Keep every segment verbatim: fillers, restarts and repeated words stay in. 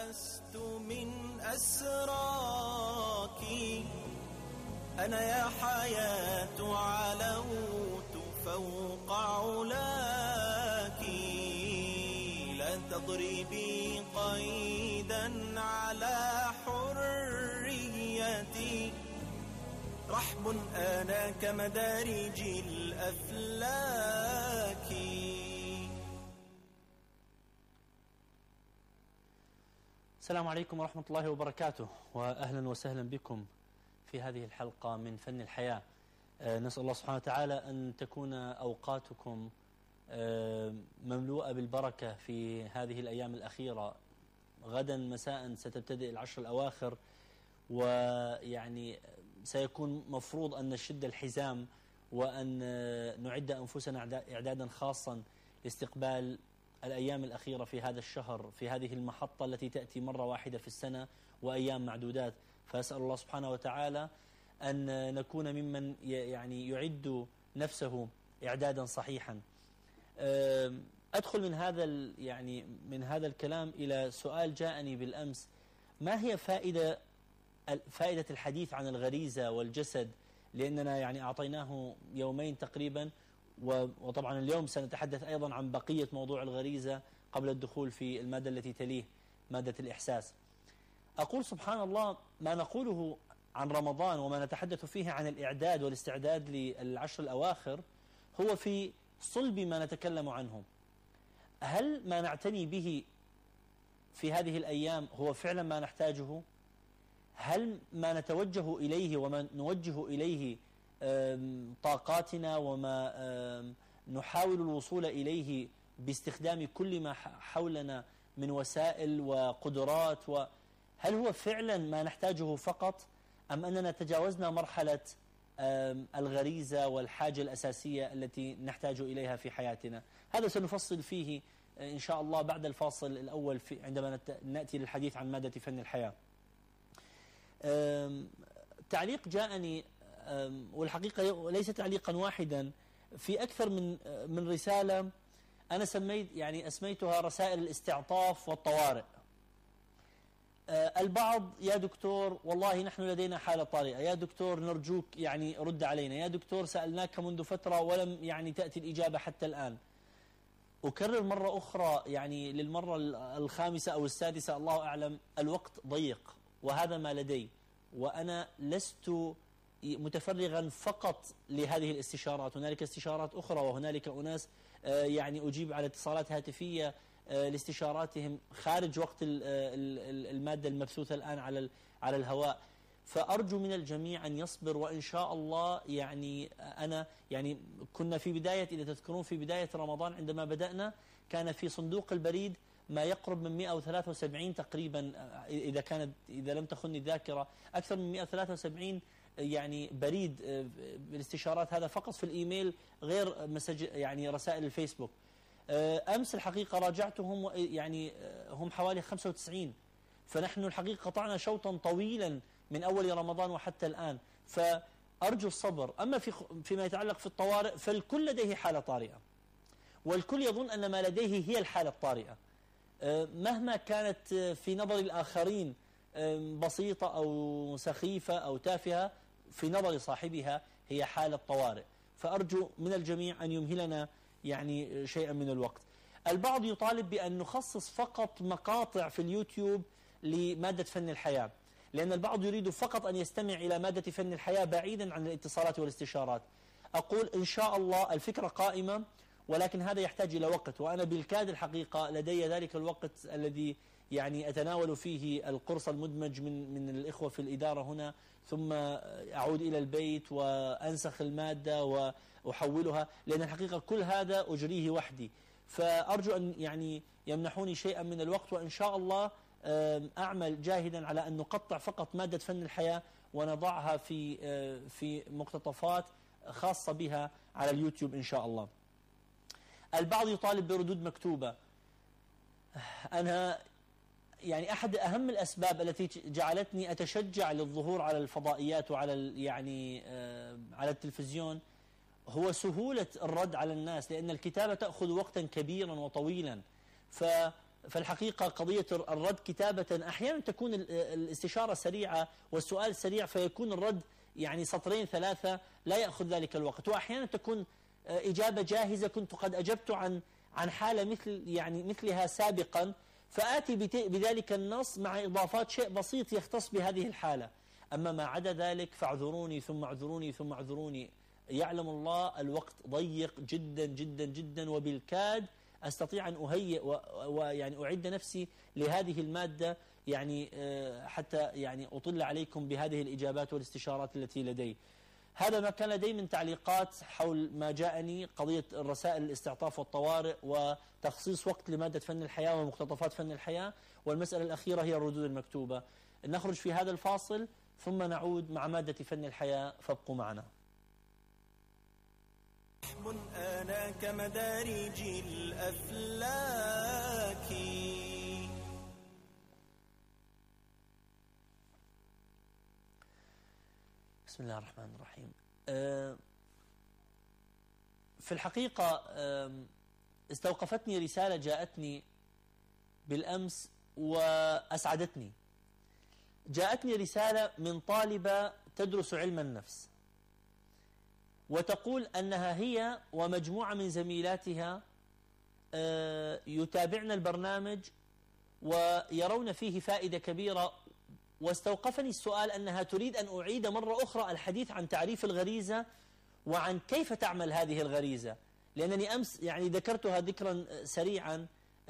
لست من أسراك، أنا يا حياة علوت فوق علاك، لا تضربي قيدا على حريتي، رحب أنا كمدارج الأفلاك. السلام عليكم ورحمة الله وبركاته، وأهلا وسهلا بكم في هذه الحلقة من فن الحياة. نسأل الله سبحانه وتعالى أن تكون أوقاتكم مملوءة بالبركة في هذه الأيام الأخيرة. غدا مساء ستبتدئ العشر الأواخر، ويعني سيكون مفروض أن نشد الحزام وأن نعد أنفسنا إعدادا خاصا لاستقبال الأيام الأخيرة في هذا الشهر، في هذه المحطة التي تأتي مرة واحدة في السنة وأيام معدودات. فأسأل الله سبحانه وتعالى أن نكون ممن يعني يعد نفسه إعدادا صحيحا. أدخل من هذا يعني من هذا الكلام إلى سؤال جاءني بالأمس: ما هي فائدة فائدة الحديث عن الغريزة والجسد؟ لأننا يعني أعطيناه يومين تقريبا، وطبعا اليوم سنتحدث أيضا عن بقية موضوع الغريزة قبل الدخول في المادة التي تليه، مادة الإحساس. أقول سبحان الله، ما نقوله عن رمضان وما نتحدث فيه عن الإعداد والاستعداد للعشر الأواخر هو في صلب ما نتكلم عنه. هل ما نعتني به في هذه الأيام هو فعلا ما نحتاجه؟ هل ما نتوجه إليه وما نوجه إليه طاقاتنا وما نحاول الوصول إليه باستخدام كل ما حولنا من وسائل وقدرات، وهل هو فعلا ما نحتاجه فقط، أم أننا تجاوزنا مرحلة الغريزة والحاجة الأساسية التي نحتاج إليها في حياتنا؟ هذا سنفصل فيه إن شاء الله بعد الفاصل الأول في عندما نأتي للحديث عن مادة فن الحياة. تعليق جاءني، والحقيقة ليس تعليقا واحدا، في أكثر من من رسالة أنا سميت يعني أسميتها رسائل الاستعطاف والطوارئ. البعض: يا دكتور والله نحن لدينا حالة طارئة، يا دكتور نرجوك يعني رد علينا، يا دكتور سألناك منذ فترة ولم يعني تأتي الإجابة حتى الآن. أكرر مرة أخرى يعني للمرة الخامسة أو السادسة الله أعلم، الوقت ضيق وهذا ما لدي، وأنا لست متفرغا فقط لهذه الاستشارات، هنالك استشارات أخرى وهنالك أناس يعني أجيب على اتصالات هاتفية لاستشاراتهم خارج وقت المادة المبثوثة الآن على على الهواء. فأرجو من الجميع أن يصبر، وإن شاء الله يعني أنا يعني كنا في بداية، إذا تذكرون في بداية رمضان عندما بدأنا كان في صندوق البريد ما يقرب من مئة وثلاثة وسبعين تقريبا، إذا كانت إذا لم تخني الذاكرة، أكثر من مئة وثلاثة وسبعين يعني بريد بالاستشارات، هذا فقط في الإيميل غير مسج يعني رسائل الفيسبوك. أمس الحقيقة راجعتهم يعني هم حوالي خمسة وتسعين، فنحن الحقيقة قطعنا شوطا طويلا من أول رمضان وحتى الآن، فأرجو الصبر. أما في فيما يتعلق في الطوارئ فالكل لديه حالة طارئة، والكل يظن أن ما لديه هي الحالة الطارئة مهما كانت في نظر الآخرين بسيطة أو سخيفة أو تافهة، في نظر صاحبها هي حالة طوارئ. فأرجو من الجميع أن يمهلنا يعني شيئا من الوقت. البعض يطالب بأن نخصص فقط مقاطع في اليوتيوب لمادة فن الحياة، لأن البعض يريد فقط أن يستمع إلى مادة فن الحياة بعيدا عن الاتصالات والاستشارات. أقول إن شاء الله الفكرة قائمة، ولكن هذا يحتاج إلى وقت، وأنا بالكاد الحقيقة لدي ذلك الوقت الذي يعني أتناول فيه القرص المدمج من من الإخوة في الإدارة هنا، ثم أعود إلى البيت وأنسخ المادة وأحولها، لأن الحقيقة كل هذا أجريه وحدي. فأرجو أن يعني يمنحوني شيئا من الوقت، وإن شاء الله أعمل جاهدا على أن نقطع فقط مادة فن الحياة ونضعها في في مقتطفات خاصة بها على اليوتيوب إن شاء الله. البعض يطالب بردود مكتوبة. أنا يعني أحد أهم الأسباب التي جعلتني أتشجع للظهور على الفضائيات وعلى يعني على التلفزيون هو سهولة الرد على الناس، لأن الكتابة تأخذ وقتا كبيرا وطويلا. ف فالحقيقة قضية الرد كتابة أحيانا تكون الاستشارة سريعة والسؤال سريع، فيكون الرد يعني سطرين ثلاثة لا يأخذ ذلك الوقت، وأحيانا تكون إجابة جاهزة كنت قد أجبت عن عن حالة مثل يعني مثلها سابقا، فآتي بذلك النص مع إضافات شيء بسيط يختص بهذه الحالة. أما ما عدا ذلك فاعذروني ثم اعذروني ثم اعذروني. يعلم الله الوقت ضيق جدا جدا جدا، وبالكاد أستطيع أن أهيئ ويعني أعد نفسي لهذه المادة يعني حتى يعني أطل عليكم بهذه الإجابات والاستشارات التي لدي. هذا ما كان لدي من تعليقات حول ما جاءني، قضية الرسائل الاستعطاف والطوارئ وتخصيص وقت لمادة فن الحياة ومقتطفات فن الحياة، والمسألة الأخيرة هي الردود المكتوبة. نخرج في هذا الفاصل ثم نعود مع مادة فن الحياة، فابقوا معنا. رحم أنا كمدارج الأفلاك. بسم الله الرحمن الرحيم. في الحقيقة استوقفتني رسالة جاءتني بالأمس وأسعدتني. جاءتني رسالة من طالبة تدرس علم النفس، وتقول أنها هي ومجموعة من زميلاتها يتابعن البرنامج ويرون فيه فائدة كبيرة، واستوقفني السؤال أنها تريد أن أعيد مرة أخرى الحديث عن تعريف الغريزة وعن كيف تعمل هذه الغريزة، لأنني أمس يعني ذكرتها ذكرا سريعا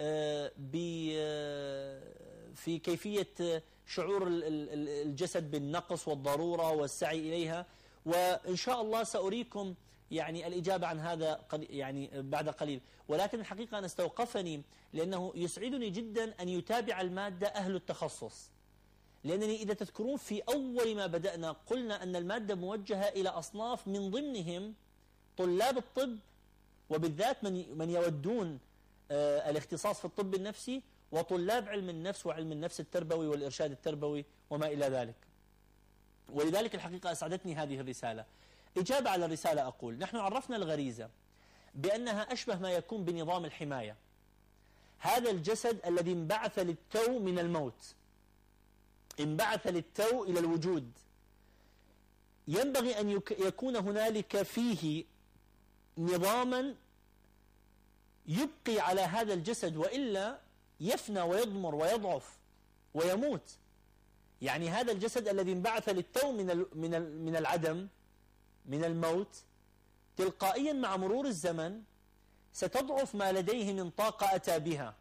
في كيفية شعور الجسد بالنقص والضرورة والسعي إليها، وإن شاء الله سأريكم يعني الإجابة عن هذا يعني بعد قليل. ولكن الحقيقة أنا استوقفني لأنه يسعدني جدا أن يتابع المادة أهل التخصص، لأنني إذا تذكرون في أول ما بدأنا قلنا أن المادة موجهة إلى أصناف من ضمنهم طلاب الطب، وبالذات من من يودون آه الاختصاص في الطب النفسي، وطلاب علم النفس وعلم النفس التربوي والإرشاد التربوي وما إلى ذلك. ولذلك الحقيقة أسعدتني هذه الرسالة. إجابة على الرسالة أقول: نحن عرفنا الغريزة بأنها أشبه ما يكون بنظام الحماية، هذا الجسد الذي انبعث للتو من الموت، انبعث للتو إلى الوجود، ينبغي أن يكون هنالك فيه نظاما يبقي على هذا الجسد، وإلا يفنى ويضمر ويضعف ويموت. يعني هذا الجسد الذي انبعث للتو من من من العدم، من الموت، تلقائيا مع مرور الزمن ستضعف ما لديه من طاقة أتى بها،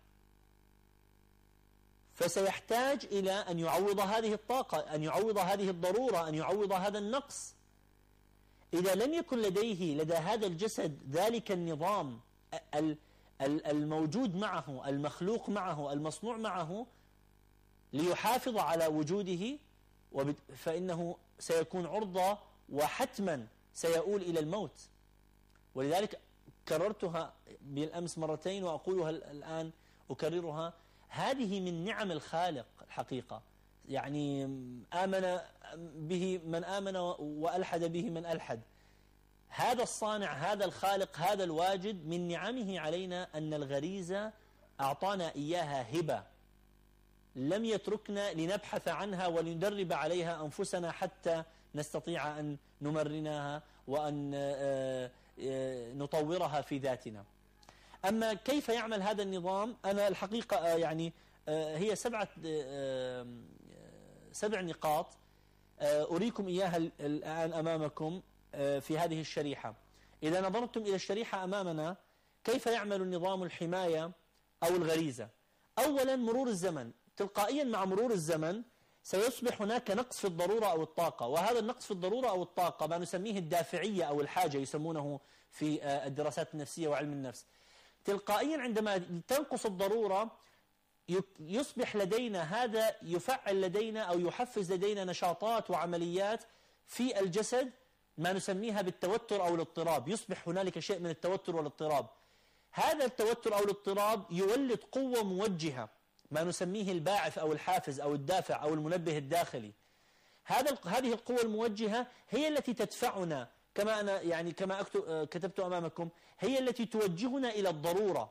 فسيحتاج إلى أن يعوض هذه الطاقة، أن يعوض هذه الضرورة، أن يعوض هذا النقص. إذا لم يكن لديه لدى هذا الجسد ذلك النظام الموجود معه، المخلوق معه، المصنوع معه ليحافظ على وجوده، فإنه سيكون عرضة وحتما سيؤول إلى الموت. ولذلك كررتها بالأمس مرتين وأقولها الآن أكررها: هذه من نعم الخالق الحقيقة. يعني آمن به من آمن وألحد به من ألحد. هذا الصانع، هذا الخالق، هذا الواجد، من نعمه علينا أن الغريزة أعطانا إياها هبة، لم يتركنا لنبحث عنها ولندرب عليها أنفسنا حتى نستطيع أن نمرنها وأن نطورها في ذاتنا. أما كيف يعمل هذا النظام؟ أنا الحقيقة يعني هي سبعة سبع نقاط أريكم إياها الآن أمامكم في هذه الشريحة. إذا نظرتم إلى الشريحة أمامنا كيف يعمل النظام الحماية أو الغريزة؟ أولا مرور الزمن، تلقائيا مع مرور الزمن سيصبح هناك نقص في الضرورة أو الطاقة، وهذا النقص في الضرورة أو الطاقة ما نسميه الدافعية أو الحاجة يسمونه في الدراسات النفسية وعلم النفس. تلقائيا عندما تنقص الضرورة يصبح لدينا هذا يفعل لدينا أو يحفز لدينا نشاطات وعمليات في الجسد ما نسميها بالتوتر أو الاضطراب، يصبح هنالك شيء من التوتر والاضطراب. هذا التوتر أو الاضطراب يولد قوة موجهة ما نسميه الباعث أو الحافز أو الدافع أو المنبه الداخلي. هذا هذه القوة الموجهة هي التي تدفعنا، كما أنا يعني كما كتبت أمامكم، هي التي توجهنا إلى الضرورة،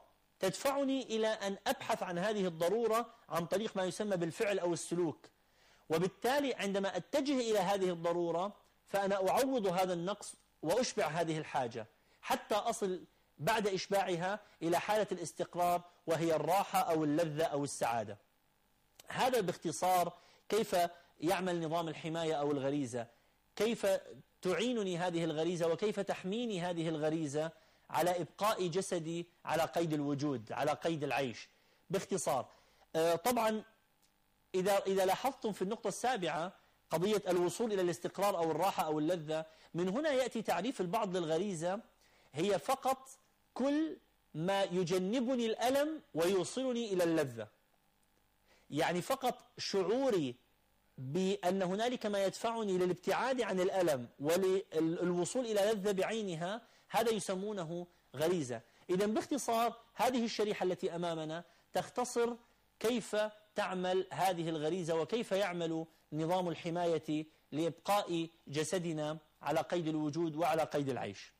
تدفعني إلى أن أبحث عن هذه الضرورة عن طريق ما يسمى بالفعل أو السلوك. وبالتالي عندما أتجه إلى هذه الضرورة فأنا أعوض هذا النقص وأشبع هذه الحاجة حتى أصل بعد إشباعها إلى حالة الاستقرار وهي الراحة أو اللذة أو السعادة. هذا باختصار كيف يعمل نظام الحماية أو الغريزة، كيف تعينني هذه الغريزة وكيف تحميني هذه الغريزة على إبقاء جسدي على قيد الوجود، على قيد العيش باختصار. طبعا إذا إذا لاحظتم في النقطة السابعة قضية الوصول إلى الاستقرار أو الراحة أو اللذة، من هنا يأتي تعريف البعض للغريزة هي فقط كل ما يجنبني الألم ويوصلني إلى اللذة. يعني فقط شعوري بأن هنالك ما يدفعني للابتعاد عن الألم وللوصول إلى لذة بعينها، هذا يسمونه غريزة. إذا باختصار هذه الشريحة التي أمامنا تختصر كيف تعمل هذه الغريزة وكيف يعمل نظام الحماية لإبقاء جسدنا على قيد الوجود وعلى قيد العيش.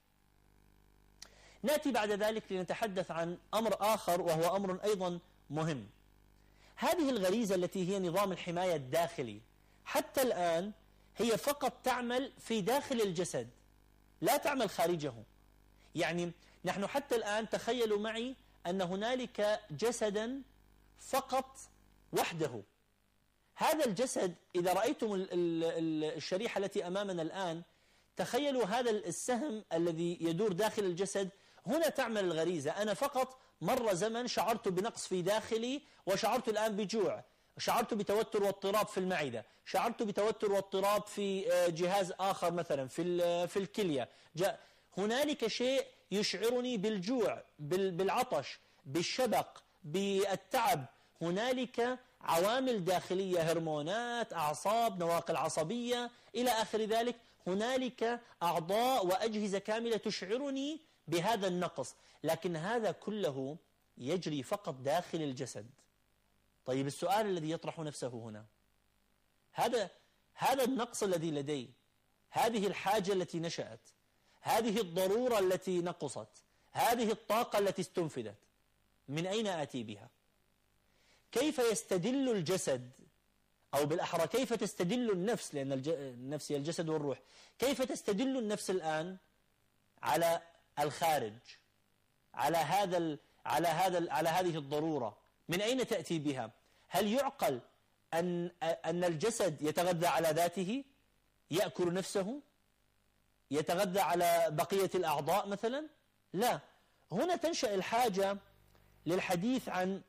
نأتي بعد ذلك لنتحدث عن أمر آخر وهو أمر أيضا مهم. هذه الغريزة التي هي نظام الحماية الداخلي حتى الآن هي فقط تعمل في داخل الجسد، لا تعمل خارجه. يعني نحن حتى الآن تخيلوا معي أن هنالك جسدا فقط وحده. هذا الجسد إذا رأيتم الشريحة التي أمامنا الآن تخيلوا هذا السهم الذي يدور داخل الجسد، هنا تعمل الغريزة. أنا فقط مر زمن شعرت بنقص في داخلي وشعرت الآن بجوع، شعرت بتوتر واضطراب في المعدة، شعرت بتوتر واضطراب في جهاز آخر مثلا في في الكلية. هنالك شيء يشعرني بالجوع، بالعطش، بالشبق، بالتعب. هنالك عوامل داخلية، هرمونات، أعصاب، نواقل عصبية إلى آخر ذلك. هنالك أعضاء وأجهزة كاملة تشعرني بهذا النقص، لكن هذا كله يجري فقط داخل الجسد. طيب السؤال الذي يطرح نفسه هنا، هذا هذا النقص الذي لدي، هذه الحاجة التي نشأت، هذه الضرورة التي نقصت، هذه الطاقة التي استنفذت، من أين آتي بها؟ كيف يستدل الجسد، أو بالأحرى كيف تستدل النفس، لأن النفس هي الجسد والروح، كيف تستدل النفس الآن على الخارج، على هذا على هذا على هذه الضرورة؟ من أين تأتي بها؟ هل يعقل أن أن الجسد يتغذى على ذاته، يأكل نفسه، يتغذى على بقية الأعضاء مثلا؟ لا. هنا تنشأ الحاجة للحديث عن،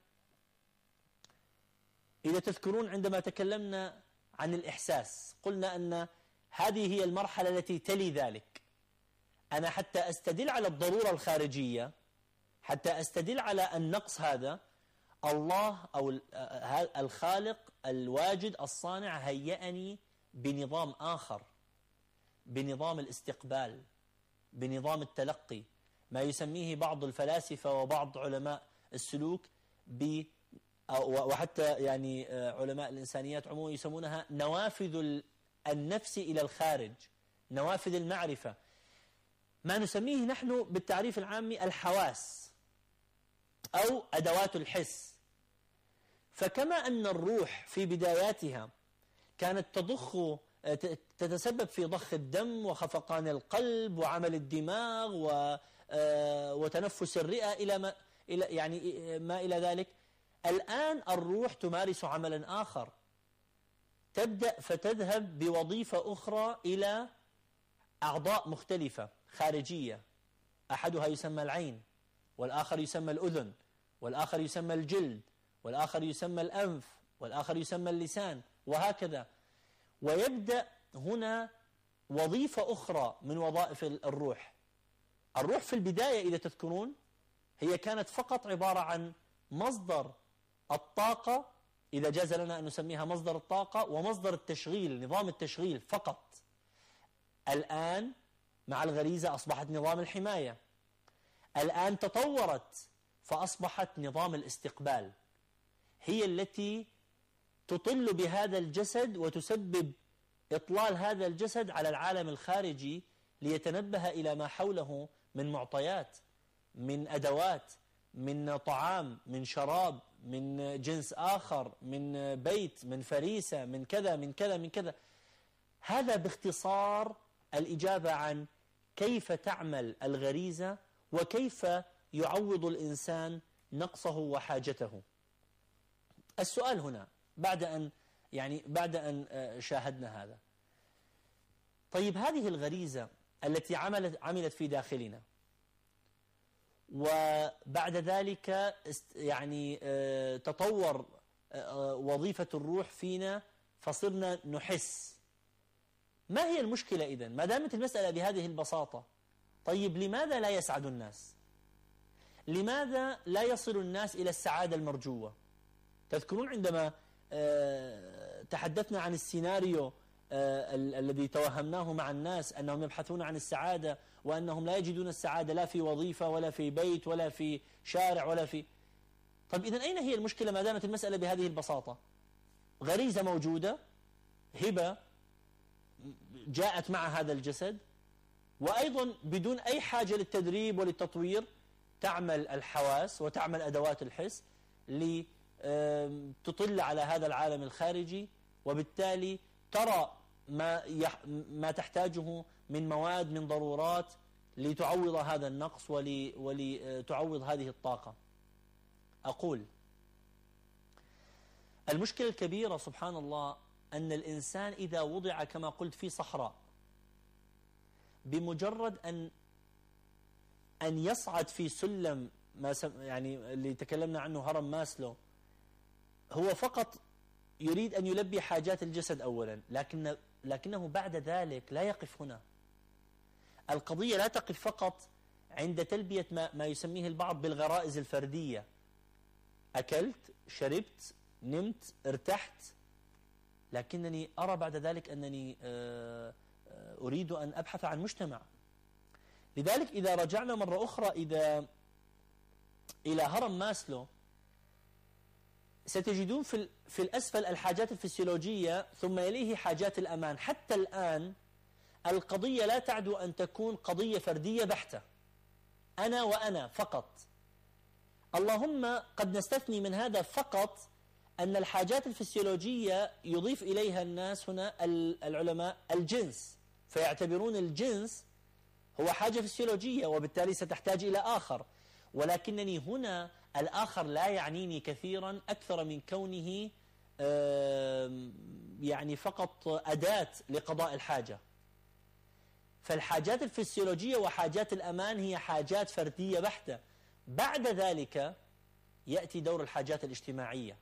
إذا تذكرون عندما تكلمنا عن الإحساس قلنا أن هذه هي المرحلة التي تلي ذلك. أنا حتى أستدل على الضرورة الخارجية، حتى أستدل على النقص هذا، الله أو الخالق الواجد الصانع هيأني بنظام آخر، بنظام الاستقبال، بنظام التلقي، ما يسميه بعض الفلاسفة وبعض علماء السلوك ب وحتى يعني علماء الإنسانيات عموما يسمونها نوافذ النفس إلى الخارج، نوافذ المعرفة، ما نسميه نحن بالتعريف العامي الحواس أو أدوات الحس. فكما أن الروح في بداياتها كانت تضخ تتسبب في ضخ الدم وخفقان القلب وعمل الدماغ وتنفس الرئة إلى ما إلى يعني ما إلى ذلك، الآن الروح تمارس عملا آخر، تبدأ فتذهب بوظيفة أخرى إلى أعضاء مختلفة خارجية، أحدها يسمى العين، والآخر يسمى الأذن، والآخر يسمى الجلد، والآخر يسمى الأنف، والآخر يسمى اللسان، وهكذا. ويبدأ هنا وظيفة أخرى من وظائف الروح. الروح في البداية إذا تذكرون هي كانت فقط عبارة عن مصدر الطاقة، إذا جاز لنا أن نسميها مصدر الطاقة ومصدر التشغيل، نظام التشغيل فقط. الآن مع الغريزة أصبحت نظام الحماية، الآن تطورت فأصبحت نظام الاستقبال، هي التي تطل بهذا الجسد وتسبب إطلال هذا الجسد على العالم الخارجي ليتنبه إلى ما حوله من معطيات، من أدوات، من طعام، من شراب، من جنس آخر، من بيت، من فريسة، من كذا من كذا من كذا. هذا باختصار الإجابة عن كيف تعمل الغريزة وكيف يعوض الإنسان نقصه وحاجته. السؤال هنا بعد أن يعني بعد أن شاهدنا هذا، طيب هذه الغريزة التي عملت عملت في داخلنا وبعد ذلك يعني تطور وظيفة الروح فينا فصرنا نحس، ما هي المشكلة إذن؟ ما دامت المسألة بهذه البساطة، طيب لماذا لا يسعد الناس؟ لماذا لا يصل الناس إلى السعادة المرجوة؟ تذكرون عندما تحدثنا عن السيناريو الذي توهمناه مع الناس أنهم يبحثون عن السعادة وأنهم لا يجدون السعادة لا في وظيفة ولا في بيت ولا في شارع ولا في. طيب إذن أين هي المشكلة ما دامت المسألة بهذه البساطة؟ غريزة موجودة، هبة جاءت مع هذا الجسد، وأيضا بدون أي حاجة للتدريب وللتطوير تعمل الحواس وتعمل أدوات الحس لتطل على هذا العالم الخارجي، وبالتالي ترى ما ما تحتاجه من مواد من ضرورات لتعوض هذا النقص ولتعوض هذه الطاقة. أقول المشكلة الكبيرة سبحان الله أن الإنسان إذا وضع كما قلت في صحراء، بمجرد أن أن يصعد في سلم ما يعني اللي تكلمنا عنه هرم ماسلو، هو فقط يريد أن يلبي حاجات الجسد أولا، لكن لكنه بعد ذلك لا يقف هنا. القضية لا تقف فقط عند تلبية ما, ما يسميه البعض بالغرائز الفردية، أكلت، شربت، نمت، ارتحت، لكنني أرى بعد ذلك أنني أريد أن أبحث عن مجتمع. لذلك إذا رجعنا مرة أخرى إذا إلى هرم ماسلو، ستجدون في في الأسفل الحاجات الفسيولوجية ثم يليه حاجات الأمان. حتى الآن القضية لا تعدو أن تكون قضية فردية بحتة، أنا وأنا فقط. اللهم قد نستثني من هذا فقط أن الحاجات الفسيولوجية يضيف إليها الناس هنا العلماء الجنس، فيعتبرون الجنس هو حاجة فسيولوجية وبالتالي ستحتاج إلى آخر. ولكنني هنا الآخر لا يعنيني كثيرا أكثر من كونه يعني فقط أداة لقضاء الحاجة. فالحاجات الفسيولوجية وحاجات الأمان هي حاجات فردية بحتة. بعد ذلك يأتي دور الحاجات الاجتماعية،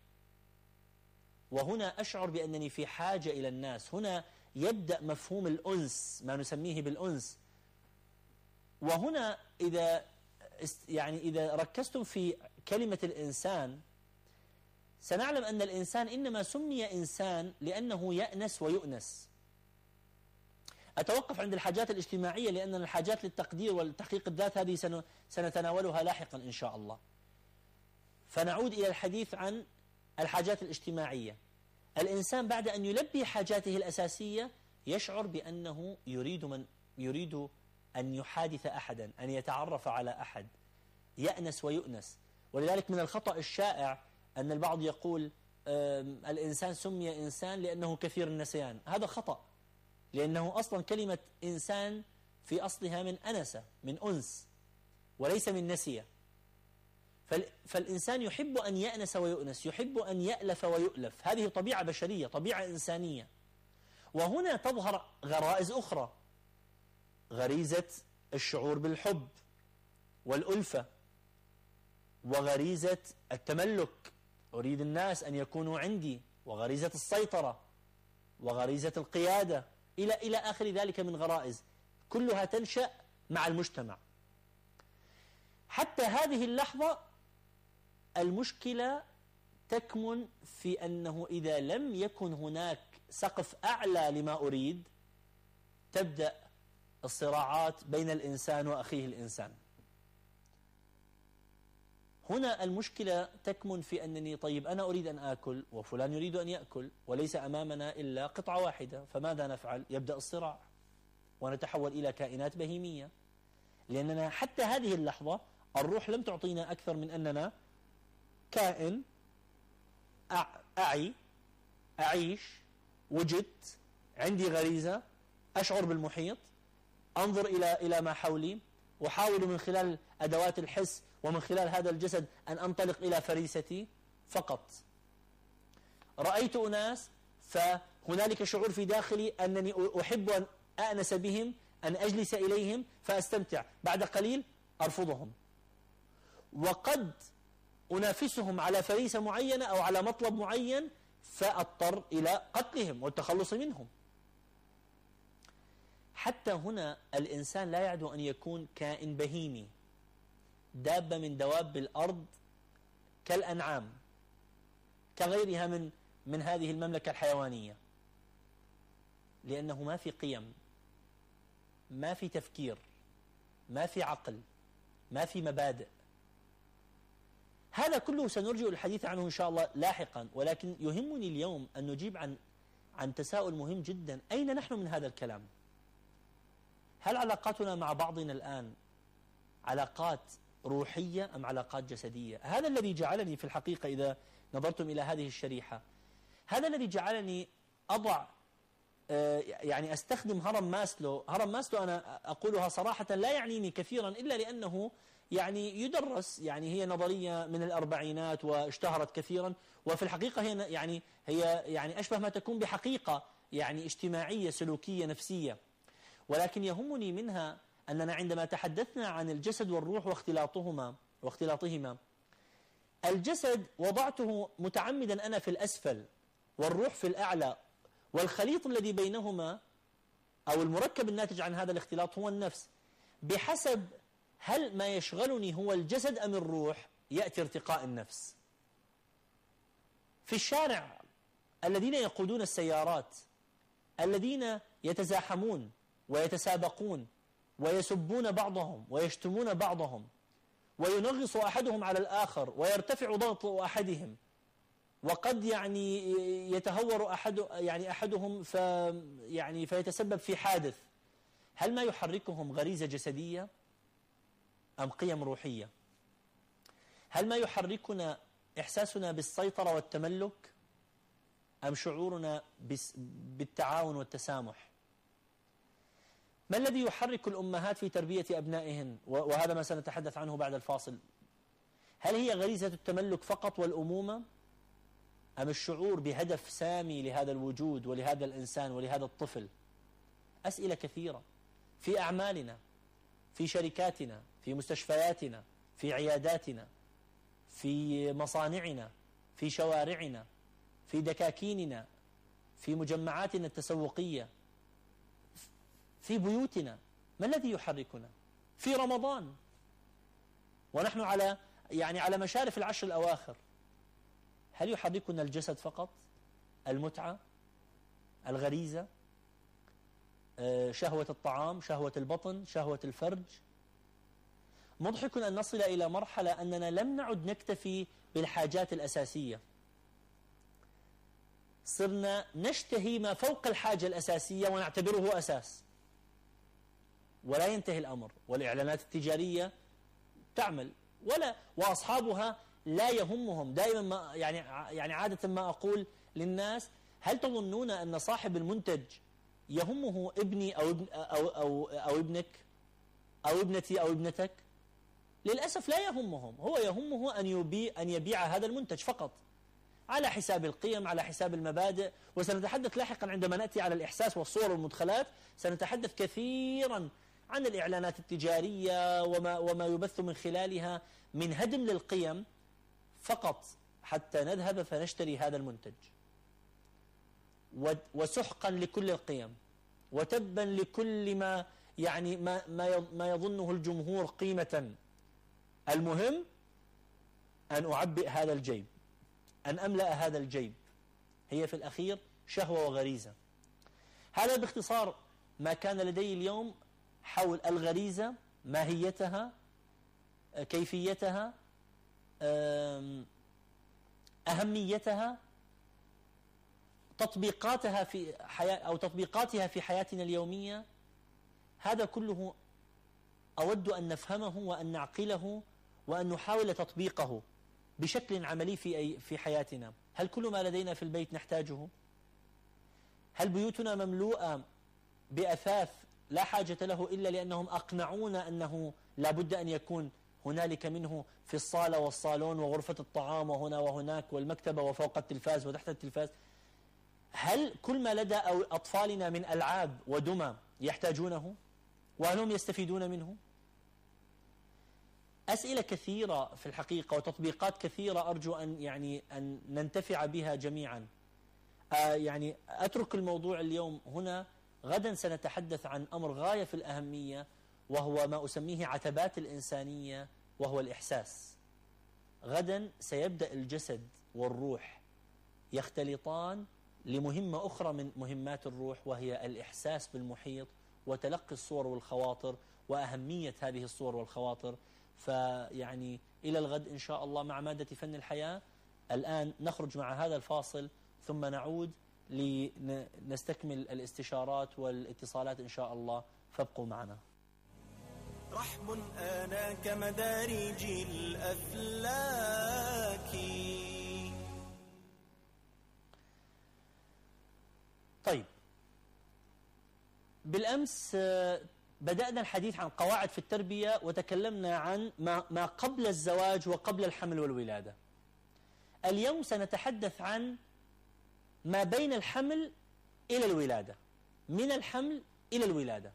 وهنا أشعر بأنني في حاجة إلى الناس. هنا يبدأ مفهوم الأنس، ما نسميه بالأنس. وهنا إذا يعني إذا ركزتم في كلمة الإنسان سنعلم أن الإنسان إنما سمي إنسان لأنه يأنس ويؤنس. أتوقف عند الحاجات الاجتماعية لأن الحاجات للتقدير والتحقيق الذات هذه سنتناولها لاحقا إن شاء الله. فنعود إلى الحديث عن الحاجات الاجتماعية. الإنسان بعد أن يلبي حاجاته الأساسية يشعر بأنه يريد من يريد أن يحادث أحدا، أن يتعرف على أحد، يأنس ويؤنس. ولذلك من الخطأ الشائع أن البعض يقول الإنسان سمي إنسان لأنه كثير النسيان. هذا خطأ، لأنه أصلا كلمة إنسان في أصلها من أنسة، من أنس، وليس من نسية. فالإنسان يحب أن يأنس ويؤنس، يحب أن يألف ويؤلف. هذه طبيعة بشرية، طبيعة إنسانية. وهنا تظهر غرائز أخرى، غريزة الشعور بالحب والألفة، وغريزة التملك، أريد الناس أن يكونوا عندي، وغريزة السيطرة، وغريزة القيادة، إلى إلى آخر ذلك من غرائز، كلها تنشأ مع المجتمع. حتى هذه اللحظة المشكلة تكمن في أنه إذا لم يكن هناك سقف أعلى لما أريد تبدأ الصراعات بين الإنسان وأخيه الإنسان. هنا المشكلة تكمن في أنني طيب أنا أريد أن آكل وفلان يريد أن يأكل وليس أمامنا إلا قطعة واحدة، فماذا نفعل؟ يبدأ الصراع ونتحول إلى كائنات بهيمية، لأننا حتى هذه اللحظة الروح لم تعطينا أكثر من أننا كائن أعي، أعيش، وجدت، عندي غريزة، أشعر بالمحيط، أنظر إلى إلى ما حولي، وحاول من خلال أدوات الحس ومن خلال هذا الجسد أن أنطلق إلى فريستي فقط. رأيت أناس فهنالك شعور في داخلي أنني أحب أن أأنس بهم، أن أجلس إليهم فأستمتع، بعد قليل أرفضهم، وقد أنافسهم على فريسة معينة أو على مطلب معين فأضطر إلى قتلهم والتخلص منهم. حتى هنا الإنسان لا يعدو أن يكون كائن بهيمي، دابة من دواب الأرض كالأنعام، كغيرها من من هذه المملكة الحيوانية، لأنه ما في قيم، ما في تفكير، ما في عقل، ما في مبادئ. هذا كله سنرجع الحديث عنه إن شاء الله لاحقا، ولكن يهمني اليوم أن نجيب عن عن تساؤل مهم جدا: أين نحن من هذا الكلام؟ هل علاقاتنا مع بعضنا الآن علاقات روحية أم علاقات جسدية؟ هذا الذي جعلني في الحقيقة، إذا نظرتم إلى هذه الشريحة، هذا الذي جعلني أضع يعني أستخدم هرم ماسلو. هرم ماسلو أنا أقولها صراحة لا يعنيني كثيرا إلا لأنه يعني يدرس، يعني هي نظرية من الأربعينات واشتهرت كثيرا، وفي الحقيقة هي يعني هي يعني أشبه ما تكون بحقيقة يعني اجتماعية سلوكية نفسية. ولكن يهمني منها أننا عندما تحدثنا عن الجسد والروح واختلاطهما واختلاطهما، الجسد وضعته متعمدا أنا في الأسفل والروح في الأعلى، والخليط الذي بينهما أو المركب الناتج عن هذا الاختلاط هو النفس. بحسب هل ما يشغلني هو الجسد أم الروح يأتي ارتقاء النفس. في الشارع الذين يقودون السيارات، الذين يتزاحمون ويتسابقون ويسبون بعضهم ويشتمون بعضهم وينغص أحدهم على الآخر ويرتفع ضغط أحدهم، وقد يعني يتهور أحد يعني أحدهم في يعني فيتسبب في حادث، هل ما يحركهم غريزة جسدية أم قيم روحية؟ هل ما يحركنا إحساسنا بالسيطرة والتملك أم شعورنا بالتعاون والتسامح؟ ما الذي يحرك الأمهات في تربية أبنائهن؟ وهذا ما سنتحدث عنه بعد الفاصل. هل هي غريزة التملك فقط والأمومة، أم الشعور بهدف سامي لهذا الوجود ولهذا الإنسان ولهذا الطفل؟ أسئلة كثيرة في أعمالنا، في شركاتنا، في مستشفياتنا، في عياداتنا، في مصانعنا، في شوارعنا، في دكاكيننا، في مجمعاتنا التسوقية، في بيوتنا. ما الذي يحركنا؟ في رمضان ونحن على يعني على مشارف العشر الأواخر، هل يحركنا الجسد فقط؟ المتعة، الغريزة، شهوة الطعام، شهوة البطن، شهوة الفرج؟ مضحك أن نصل إلى مرحلة أننا لم نعد نكتفي بالحاجات الأساسية، صرنا نشتهي ما فوق الحاجة الأساسية ونعتبره أساس، ولا ينتهي الأمر. والإعلانات التجارية تعمل ولا وأصحابها لا يهمهم دائما ما يعني يعني عادة ما أقول للناس: هل تظنون أن صاحب المنتج يهمه ابني أو ابن أو أو أو ابنك أو ابنتي أو ابنتك؟ للأسف لا يهمهم، هو يهمه أن يبيع أن يبيع هذا المنتج فقط، على حساب القيم، على حساب المبادئ. وسنتحدث لاحقا عندما نأتي على الإحساس والصور والمدخلات، سنتحدث كثيرا عن الإعلانات التجارية وما وما يبث من خلالها من هدم للقيم فقط حتى نذهب فنشتري هذا المنتج، وسحقا لكل القيم، وتبا لكل ما يعني ما ما ما يظنه الجمهور قيمة. المهم أن أعبئ هذا الجيب، أن أملأ هذا الجيب. هي في الأخير شهوة وغريزة. هذا باختصار ما كان لدي اليوم حول الغريزة، ماهيتها، كيفيتها، أهميتها، تطبيقاتها في حياة أو تطبيقاتها في حياتنا اليومية. هذا كله أود أن نفهمه وأن نعقله وأن نحاول تطبيقه بشكل عملي في أي في حياتنا. هل كل ما لدينا في البيت نحتاجه؟ هل بيوتنا مملوءة بأثاث لا حاجة له إلا لأنهم أقنعونا أنه لا بد أن يكون هنالك منه في الصالة والصالون وغرفة الطعام وهنا وهناك والمكتبة وفوق التلفاز وتحت التلفاز؟ هل كل ما لدى أو أطفالنا من ألعاب ودمى يحتاجونه؟ وهل هم يستفيدون منه؟ أسئلة كثيرة في الحقيقة وتطبيقات كثيرة أرجو أن يعني أن ننتفع بها جميعا. آه يعني أترك الموضوع اليوم هنا. غدا سنتحدث عن أمر غاية في الأهمية، وهو ما أسميه عتبات الإنسانية، وهو الإحساس. غدا سيبدأ الجسد والروح يختلطان لمهمة أخرى من مهمات الروح، وهي الإحساس بالمحيط وتلقي الصور والخواطر وأهمية هذه الصور والخواطر. فيعني إلى الغد إن شاء الله مع مادة فن الحياة. الآن نخرج مع هذا الفاصل ثم نعود لنستكمل الاستشارات والاتصالات إن شاء الله، فابقوا معنا. رحب آنا كمدارج الأفلاك. طيب، بالأمس بدأنا الحديث عن قواعد في التربية وتكلمنا عن ما قبل الزواج وقبل الحمل والولادة. اليوم سنتحدث عن ما بين الحمل إلى الولادة، من الحمل إلى الولادة.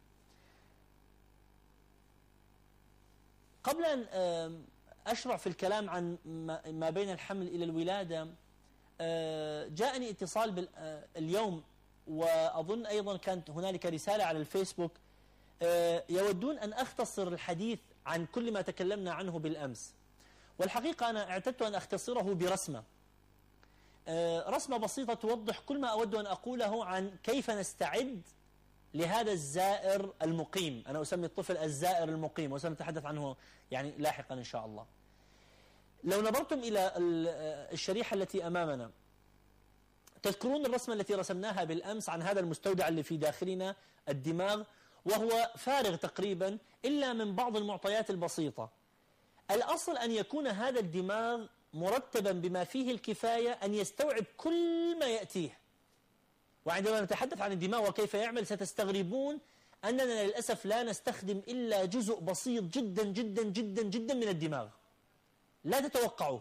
قبل أن أشرع في الكلام عن ما بين الحمل إلى الولادة، جاءني اتصال اليوم، وأظن أيضا كانت هنالك رسالة على الفيسبوك يودون أن أختصر الحديث عن كل ما تكلمنا عنه بالأمس. والحقيقة أنا اعتدت أن أختصره برسمة رسمة بسيطة توضح كل ما أود أن أقوله عن كيف نستعد لهذا الزائر المقيم. أنا أسمي الطفل الزائر المقيم، وسنتحدث عنه يعني لاحقا إن شاء الله. لو نظرتم إلى الشريحة التي أمامنا، تذكرون الرسمة التي رسمناها بالأمس عن هذا المستودع اللي في داخلنا، الدماغ، وهو فارغ تقريبا إلا من بعض المعطيات البسيطة. الأصل أن يكون هذا الدماغ مرتبا بما فيه الكفاية أن يستوعب كل ما يأتيه. وعندما نتحدث عن الدماغ وكيف يعمل ستستغربون أننا للأسف لا نستخدم إلا جزء بسيط جدا جدا جدا جدا من الدماغ، لا تتوقعوه.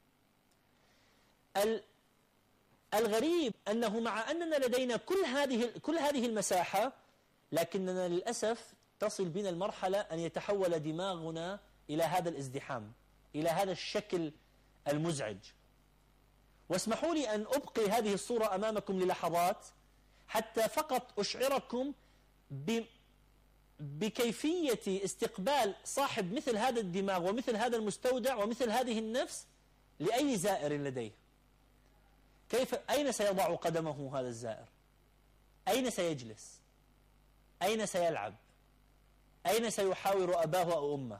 الغريب أنه مع أننا لدينا كل هذه كل هذه المساحة، لكننا للأسف تصل بنا المرحلة أن يتحول دماغنا إلى هذا الازدحام، إلى هذا الشكل المزعج. واسمحوا لي أن أبقي هذه الصورة أمامكم للحظات حتى فقط أشعركم بكيفية استقبال صاحب مثل هذا الدماغ ومثل هذا المستودع ومثل هذه النفس لأي زائر لديه. كيف أين سيضع قدمه هذا الزائر؟ أين سيجلس؟ أين سيلعب؟ أين سيحاور أباه أو أمه؟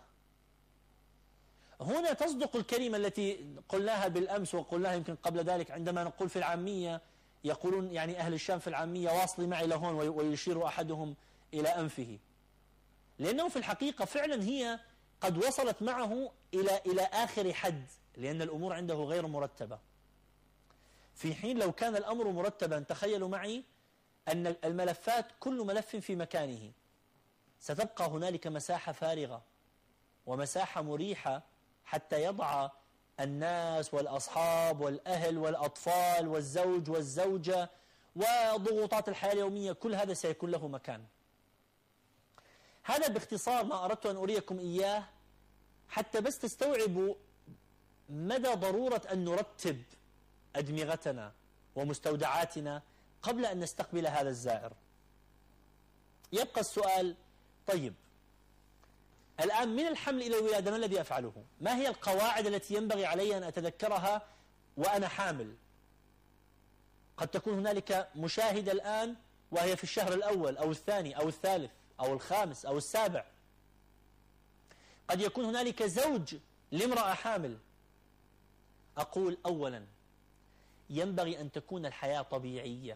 هنا تصدق الكلمة التي قلناها بالأمس وقلناها يمكن قبل ذلك عندما نقول في العامية، يقولون يعني أهل الشام في العامية واصلي معي لهون، ويشير أحدهم إلى أنفه، لأنه في الحقيقة فعلا هي قد وصلت معه إلى إلى آخر حد، لأن الأمور عنده غير مرتبة. في حين لو كان الأمر مرتبا، تخيلوا معي أن الملفات كل ملف في مكانه، ستبقى هنالك مساحة فارغة ومساحة مريحة حتى يضع الناس والأصحاب والأهل والأطفال والزوج والزوجة وضغوطات الحياة اليومية، كل هذا سيكون له مكان. هذا باختصار ما أردت أن أريكم إياه، حتى بس تستوعبوا مدى ضرورة أن نرتب أدمغتنا ومستودعاتنا قبل أن نستقبل هذا الزائر. يبقى السؤال، طيب الآن من الحمل إلى الولادة ما الذي أفعله؟ ما هي القواعد التي ينبغي علي أن أتذكرها وأنا حامل؟ قد تكون هنالك مشاهدة الآن وهي في الشهر الأول أو الثاني أو الثالث أو الخامس أو السابع. قد يكون هنالك زوج لامرأة حامل. أقول أولا، ينبغي أن تكون الحياة طبيعية.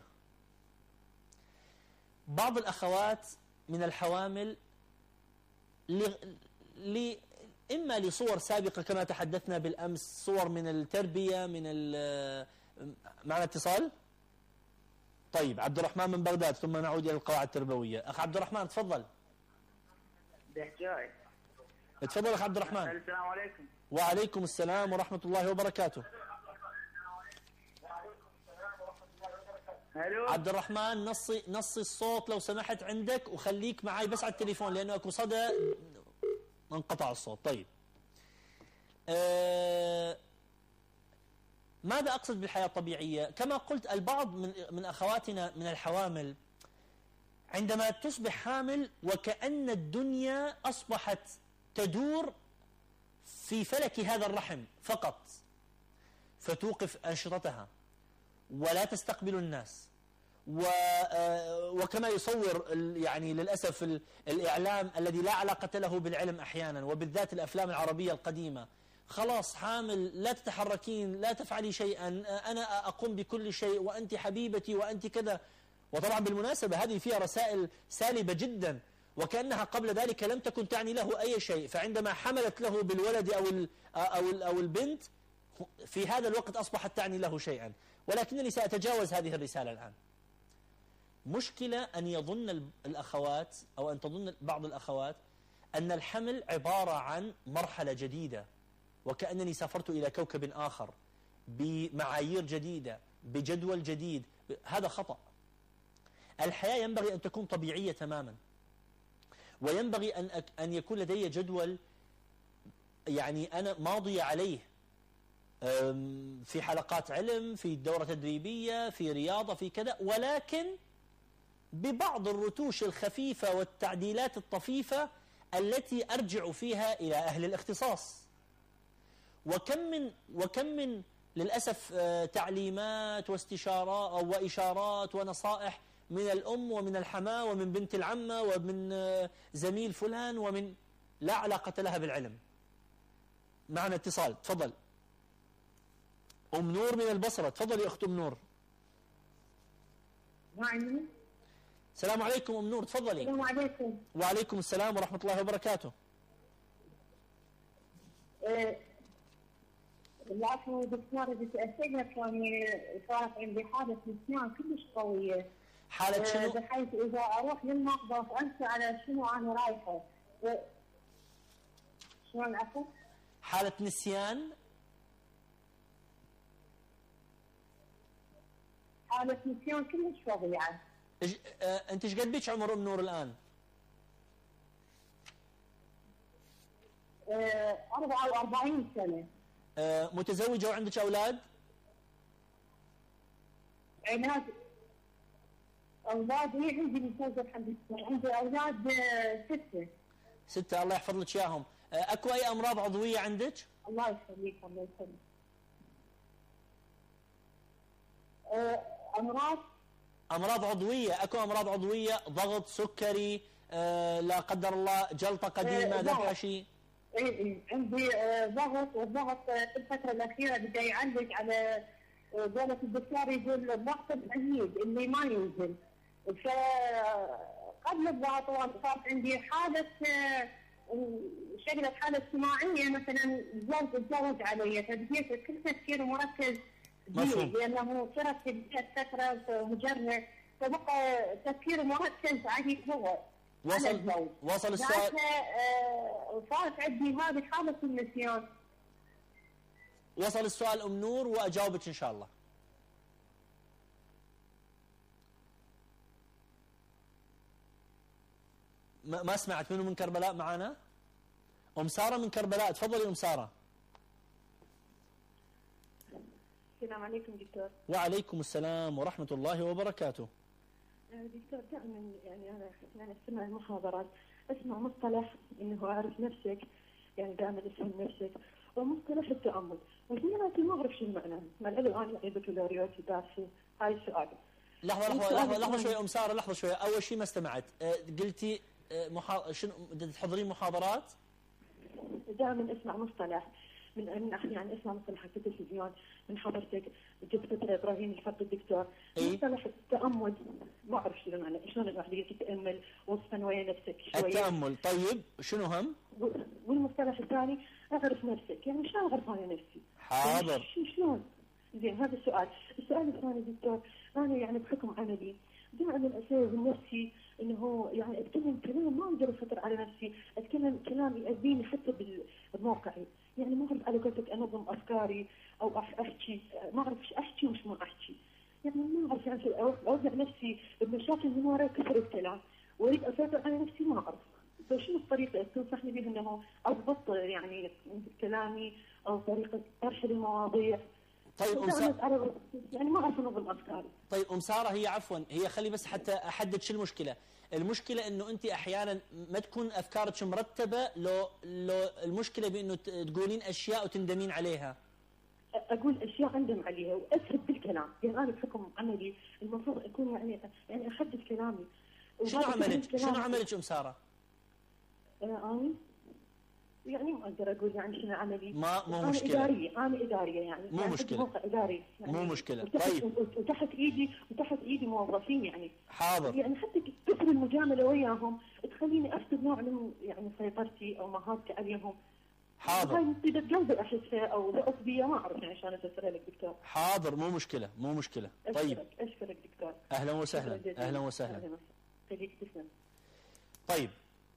بعض الأخوات من الحوامل إما لصور سابقة كما تحدثنا بالأمس، صور من التربية، من معنا اتصال. طيب عبد الرحمن من بغداد ثم نعود إلى القواعد التربوية. أخ عبد الرحمن تفضل. بحجاي. تفضل أخ عبد الرحمن. السلام عليكم. وعليكم السلام ورحمة الله وبركاته. الو عبد الرحمن نصي نصي الصوت لو سمحت عندك وخليك معي بس على التليفون لأنه اكو صدى انقطع الصوت. طيب آه ماذا أقصد بالحياة الطبيعية؟ كما قلت البعض من من أخواتنا من الحوامل عندما تصبح حامل وكأن الدنيا أصبحت تدور في فلك هذا الرحم فقط، فتوقف أنشطتها ولا تستقبل الناس، وكما يصور يعني للأسف الإعلام الذي لا علاقة له بالعلم أحيانا، وبالذات الأفلام العربية القديمة، خلاص حامل لا تتحركين لا تفعلي شيئا، أنا أقوم بكل شيء وأنت حبيبتي وأنت كذا. وطبعا بالمناسبة هذه فيها رسائل سالبة جدا، وكأنها قبل ذلك لم تكن تعني له أي شيء، فعندما حملت له بالولد أو أو أو البنت في هذا الوقت أصبحت تعني له شيئا. ولكنني سأتجاوز هذه الرسالة الآن. مشكلة أن يظن الأخوات أو أن تظن بعض الأخوات أن الحمل عبارة عن مرحلة جديدة، وكأنني سافرت إلى كوكب آخر بمعايير جديدة بجدول جديد. هذا خطأ. الحياة ينبغي أن تكون طبيعية تماما، وينبغي أن أن يكون لدي جدول يعني أنا ماضي عليه في حلقات علم، في دورة تدريبية، في رياضة، في كذا، ولكن ببعض الرتوش الخفيفة والتعديلات الطفيفة التي أرجع فيها إلى أهل الاختصاص. وكم من وكم من للأسف تعليمات واستشارات وإشارات ونصائح من الأم ومن الحماة ومن بنت العمة ومن زميل فلان ومن لا علاقة لها بالعلم. معنا اتصال، تفضل. أم نور من البصرة، تفضل يا أخت أم نور. معي. السلام عليكم أم نور، تفضلي. السلام عليكم. وعليكم السلام ورحمة الله وبركاته. أه العفو دكتورة، بدي أسألك يعني صارت عندي حالة نسيان كلش قوية. حالة شنو؟ بحيث إذا أروح للمطبخ أنسى على شنو أنا رايحة. شنو العفو؟ حالة نسيان؟ حالة نسيان كلش فظيعة. إج... آه... أنت إيش قد بيك عمر أم نور الآن؟ آه... أربعة وأربعين سنة. آه... متزوجة وعندك أولاد؟ عناد أولادي عندي متزوجة الحمد لله، عندي أولاد آه... ستة. ستة، الله يحفظ لك إياهم. آه... أكو أي أمراض عضوية عندك؟ الله يخليك الله يخليك. آه... أمراض أمراض عضوية، أكو أمراض عضوية، ضغط، سكري، آه لا قدر الله جلطة قديمة، ذبحة شيء؟ إيه إيه عندي آه ضغط، والضغط آه في الفترة الأخيرة بدأ يعلق على قولة الدكتور، يقول الضغط العنيد اللي ما ينزل. فقبل الضغط صارت عندي حالة آه شكلت حالة اجتماعية، مثلا زوج تزوج علي، فبديت كل تفكير مركز مفهوم. لأنه صرت في البيت فترة مجرد، فبقى تفكير مركز عليه هو. وصل وصل السؤال. آه صارت عندي هذه حالة النسيان. وصل السؤال أم نور وأجاوبك إن شاء الله. ما, ما سمعت منه من كربلاء معنا؟ أم سارة من كربلاء، تفضلي أم سارة. السلام عليكم دكتور. وعليكم السلام ورحمة الله وبركاته. دكتور دائما يعني أنا أنا أسمع المحاضرات، أسمع مصطلح إنه أعرف نفسك، يعني دائما أفهم نفسك، ومصطلح التأمل، وهنا ما أعرف شو المعنى، مع العلم أنا يعني بكالوريوس دارسي، هاي السؤال. لحظة لحظة لحظة لحظة شوية أم سارة، لحظة شوية. أول شيء ما استمعت، أه قلتي أه محا... شنو تحضرين محاضرات؟ دائما أسمع مصطلح من من يعني اسمع مصطلح في التلفزيون من حضرتك جبت فتره ابراهيم الحق الدكتور إيه؟ مصطلح التامل ما اعرف شنو معنى، شلون الواحد يتامل وصفا ويا نفسك شويه. التامل طيب شنو هم؟ والمصطلح الثاني اعرف نفسك، يعني شلون اعرف انا نفسي؟ حاضر. يعني شلون؟ زين هذا السؤال. السؤال الثاني دكتور، انا يعني بحكم عملي دائما اسوي بنفسي انه هو يعني اتكلم كلام ما اقدر اسيطر على نفسي، اتكلم كلام يأذيني حتى بموقعي، يعني ما اعرف على قولتك انظم افكاري او احكي، ما اعرف ايش احكي وش ما احكي، يعني ما اعرف يعني اوضع نفسي بمشاكل من وراء كثر الكلام واريد اسيطر على نفسي ما اعرف. فشنو الطريقه تنصحني بها انه اضبط يعني كلامي او طريقه طرح المواضيع؟ طيب أم سارة، يعني ما اعرف انظم افكاري. طيب أم سارة هي عفوا هي خلي بس حتى احدد شو المشكله. المشكله انه انت احيانا ما تكون افكارك مرتبه، لو لو المشكله بانه تقولين اشياء وتندمين عليها. اقول اشياء اندم عليها واسهب بالكلام، يعني انا بحكم عملي المفروض اكون يعني يعني احدد كلامي. شنو عملك؟ شنو عملك أم سارة؟ انا يعني ما اقدر اقول يعني شنو عملي. ما مو أنا مشكله. اداريه، انا اداريه يعني مو يعني مشكله. موقع اداري يعني مو مشكله. وتحت طيب وتحت ايدي وتحت ايدي موظفين يعني. حاضر. يعني حتى كثر المجامله وياهم تخليني افقد نوع من يعني سيطرتي او مهارتي عليهم. حاضر. هاي طيبه قلبي احسها او ذوق بي ما اعرف يعني عشان افسرها لك دكتور. حاضر مو مشكله مو مشكله. طيب اشكرك اشكرك دكتور. اهلا وسهلا. اهلا وسهلا. خليك تسلم. طيب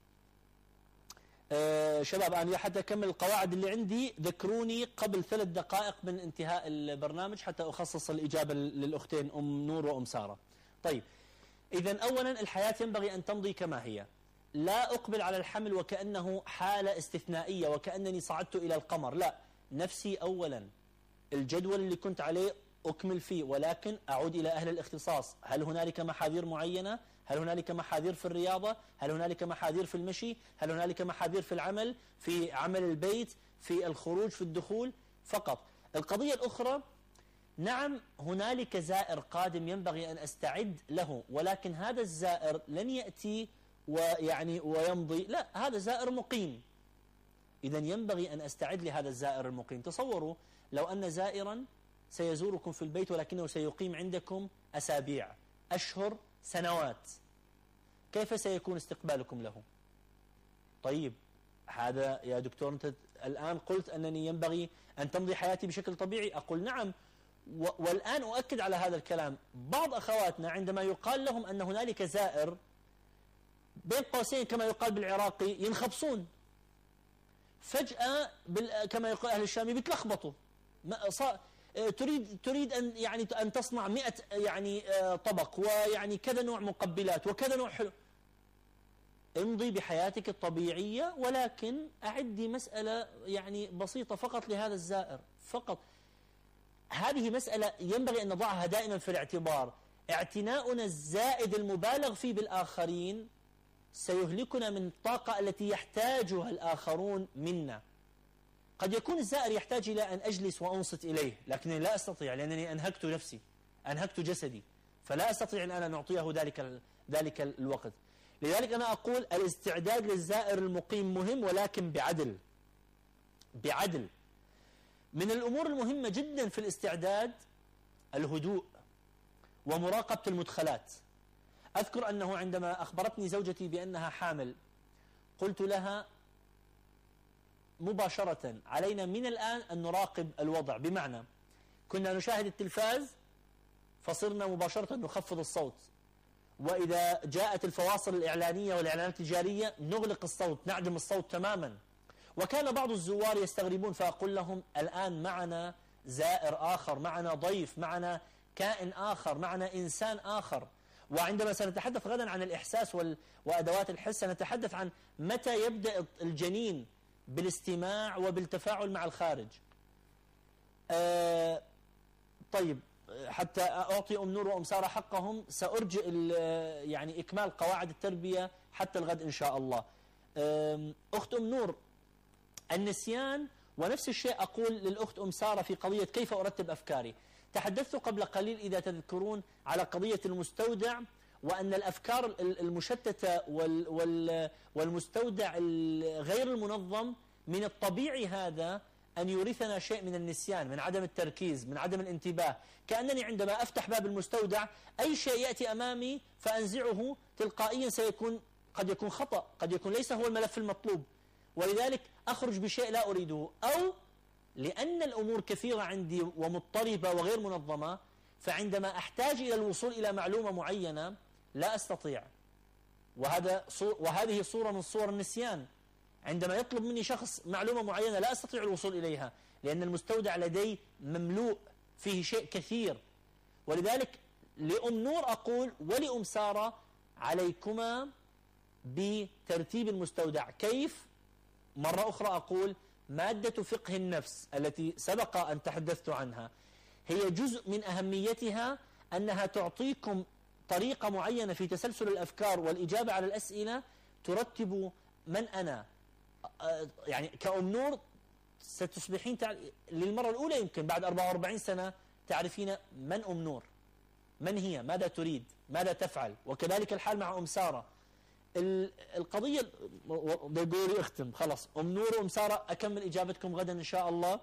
آه شباب أنا حتى أكمل القواعد اللي عندي، ذكروني قبل ثلاث دقائق من انتهاء البرنامج حتى أخصص الإجابة للأختين أم نور وأم سارة. طيب إذن أولا الحياة ينبغي أن تمضي كما هي، لا أقبل على الحمل وكأنه حالة استثنائية وكأنني صعدت إلى القمر، لا، نفسي أولا، الجدول اللي كنت عليه أكمل فيه، ولكن أعود إلى أهل الاختصاص. هل هنالك محاذير معينة؟ هل هنالك محاذير في الرياضة؟ هل هنالك محاذير في المشي؟ هل هنالك محاذير في العمل؟ في عمل البيت؟ في الخروج؟ في الدخول؟ فقط. القضية الأخرى، نعم هنالك زائر قادم ينبغي أن أستعد له، ولكن هذا الزائر لن يأتي ويعني ويمضي، لا، هذا زائر مقيم. إذا ينبغي أن أستعد لهذا الزائر المقيم. تصوروا لو أن زائرا سيزوركم في البيت ولكنه سيقيم عندكم أسابيع، أشهر، سنوات، كيف سيكون استقبالكم له؟ طيب هذا يا دكتور أنت الآن قلت أنني ينبغي أن تمضي حياتي بشكل طبيعي، أقول نعم، والآن أؤكد على هذا الكلام. بعض أخواتنا عندما يقال لهم أن هنالك زائر بين قوسين كما يقال بالعراقي ينخبصون فجأة، كما يقول أهل الشام بيتلخبطوا. تريد تريد أن يعني أن تصنع مئة يعني طبق ويعني كذا نوع مقبلات وكذا نوع حلو. امضي بحياتك الطبيعية، ولكن أعدي مسألة يعني بسيطة فقط لهذا الزائر فقط. هذه مسألة ينبغي أن نضعها دائما في الاعتبار. اعتناؤنا الزائد المبالغ فيه بالآخرين سيهلكنا من الطاقة التي يحتاجها الآخرون منا. قد يكون الزائر يحتاج إلى أن أجلس وأنصت إليه، لكنني لا أستطيع لأنني أنهكت نفسي، أنهكت جسدي، فلا أستطيع أن أنا نعطيه ذلك ذلك الوقت. لذلك أنا أقول الاستعداد للزائر المقيم مهم، ولكن بعدل. بعدل. من الأمور المهمة جدا في الاستعداد الهدوء ومراقبة المدخلات. أذكر أنه عندما أخبرتني زوجتي بأنها حامل قلت لها مباشرة علينا من الآن أن نراقب الوضع، بمعنى كنا نشاهد التلفاز فصرنا مباشرة نخفض الصوت، وإذا جاءت الفواصل الإعلانية والإعلانات التجارية نغلق الصوت، نعدم الصوت تماما. وكان بعض الزوار يستغربون، فأقول لهم الآن معنا زائر آخر، معنا ضيف، معنا كائن آخر، معنا إنسان آخر. وعندما سنتحدث غدا عن الإحساس وأدوات الحس سنتحدث عن متى يبدأ الجنين بالاستماع وبالتفاعل مع الخارج. آه طيب حتى أعطي أم نور وأم سارة حقهم سأرجئ يعني إكمال قواعد التربية حتى الغد إن شاء الله. أخت أم نور، النسيان، ونفس الشيء أقول للأخت أم سارة في قضية كيف أرتب أفكاري. تحدثت قبل قليل إذا تذكرون على قضية المستودع، وأن الأفكار المشتتة والمستودع غير المنظم من الطبيعي هذا أن يورثنا شيء من النسيان، من عدم التركيز، من عدم الانتباه. كأنني عندما أفتح باب المستودع أي شيء يأتي أمامي فأنزعه تلقائيا سيكون قد يكون خطأ، قد يكون ليس هو الملف المطلوب، ولذلك أخرج بشيء لا أريده. أو لأن الأمور كثيرة عندي ومضطربة وغير منظمة، فعندما أحتاج إلى الوصول إلى معلومة معينة لا أستطيع، وهذا صور وهذه صورة من صور النسيان. عندما يطلب مني شخص معلومة معينة لا أستطيع الوصول إليها، لأن المستودع لدي مملوء فيه شيء كثير. ولذلك لأم نور أقول ولأم سارة عليكما بترتيب المستودع. كيف؟ مرة أخرى أقول مادة فقه النفس التي سبق أن تحدثت عنها هي جزء من أهميتها أنها تعطيكم طريقة معينة في تسلسل الأفكار والإجابة على الأسئلة ترتب من أنا. يعني كأم نور ستصبحين تع... للمرة الأولى يمكن بعد أربعة وأربعين سنة تعرفين من أم نور، من هي، ماذا تريد، ماذا تفعل. وكذلك الحال مع أم سارة. القضية بيقولي اختم خلاص أم نور وأم سارة أكمل إجابتكم غدا إن شاء الله.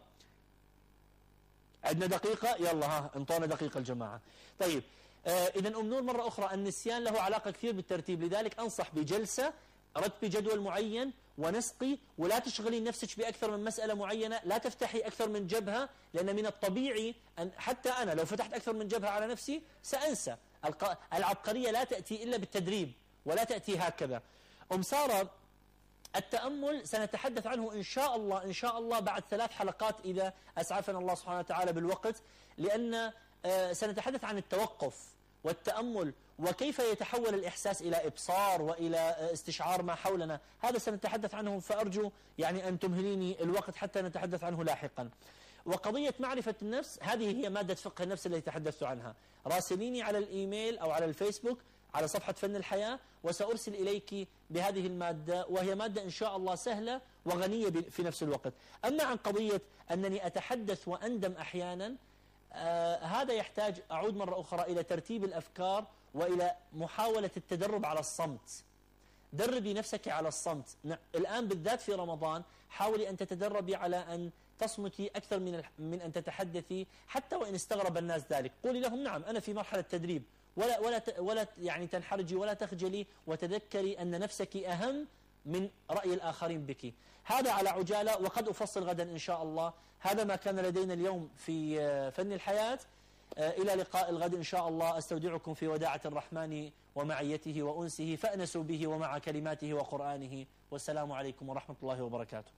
عندنا دقيقة، يلا ها انطونا دقيقة الجماعة. طيب آه إذن أم نور مرة أخرى النسيان له علاقة كثير بالترتيب، لذلك أنصح بجلسة رتبي جدول معين ونسقي، ولا تشغلي نفسك بأكثر من مسألة معينة، لا تفتحي أكثر من جبهة، لأن من الطبيعي أن حتى أنا لو فتحت أكثر من جبهة على نفسي سأنسى. العبقرية لا تأتي إلا بالتدريب ولا تأتي هكذا. أم سارة التأمل سنتحدث عنه إن شاء الله إن شاء الله بعد ثلاث حلقات إذا أسعفنا الله سبحانه وتعالى بالوقت، لأن سنتحدث عن التوقف والتأمل وكيف يتحول الإحساس إلى إبصار وإلى استشعار ما حولنا. هذا سنتحدث عنه، فأرجو يعني أن تمهليني الوقت حتى نتحدث عنه لاحقا. وقضية معرفة النفس هذه هي مادة فقه النفس التي تحدثت عنها. راسليني على الإيميل أو على الفيسبوك على صفحة فن الحياة وسأرسل إليك بهذه المادة، وهي مادة إن شاء الله سهلة وغنية في نفس الوقت. أما عن قضية أنني أتحدث وأندم أحيانا، آه هذا يحتاج أعود مرة أخرى إلى ترتيب الأفكار وإلى محاولة التدرب على الصمت. دربي نفسك على الصمت. الآن بالذات في رمضان حاولي أن تتدربي على أن تصمتي أكثر من من أن تتحدثي، حتى وإن استغرب الناس ذلك. قولي لهم نعم أنا في مرحلة تدريب، ولا ولا ولا يعني تنحرجي ولا تخجلي، وتذكري أن نفسك أهم من رأي الآخرين بك. هذا على عجالة، وقد أفصل غدا إن شاء الله. هذا ما كان لدينا اليوم في فن الحياة. إلى لقاء الغد إن شاء الله. أستودعكم في وداعة الرحمن ومعيته وأنسه، فأنسوا به ومع كلماته وقرآنه. والسلام عليكم ورحمة الله وبركاته.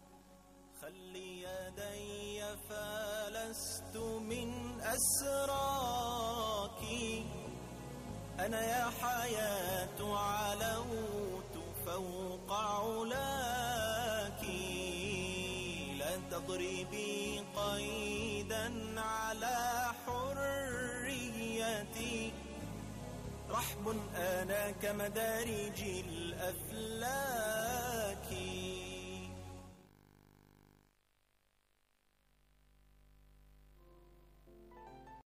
خلي يدي فلست من أسراك، أنا يا حياة علوت فوق علاك، لا تضربي قيدا على حريتي، رحب أنا كمدارج الأفلاك.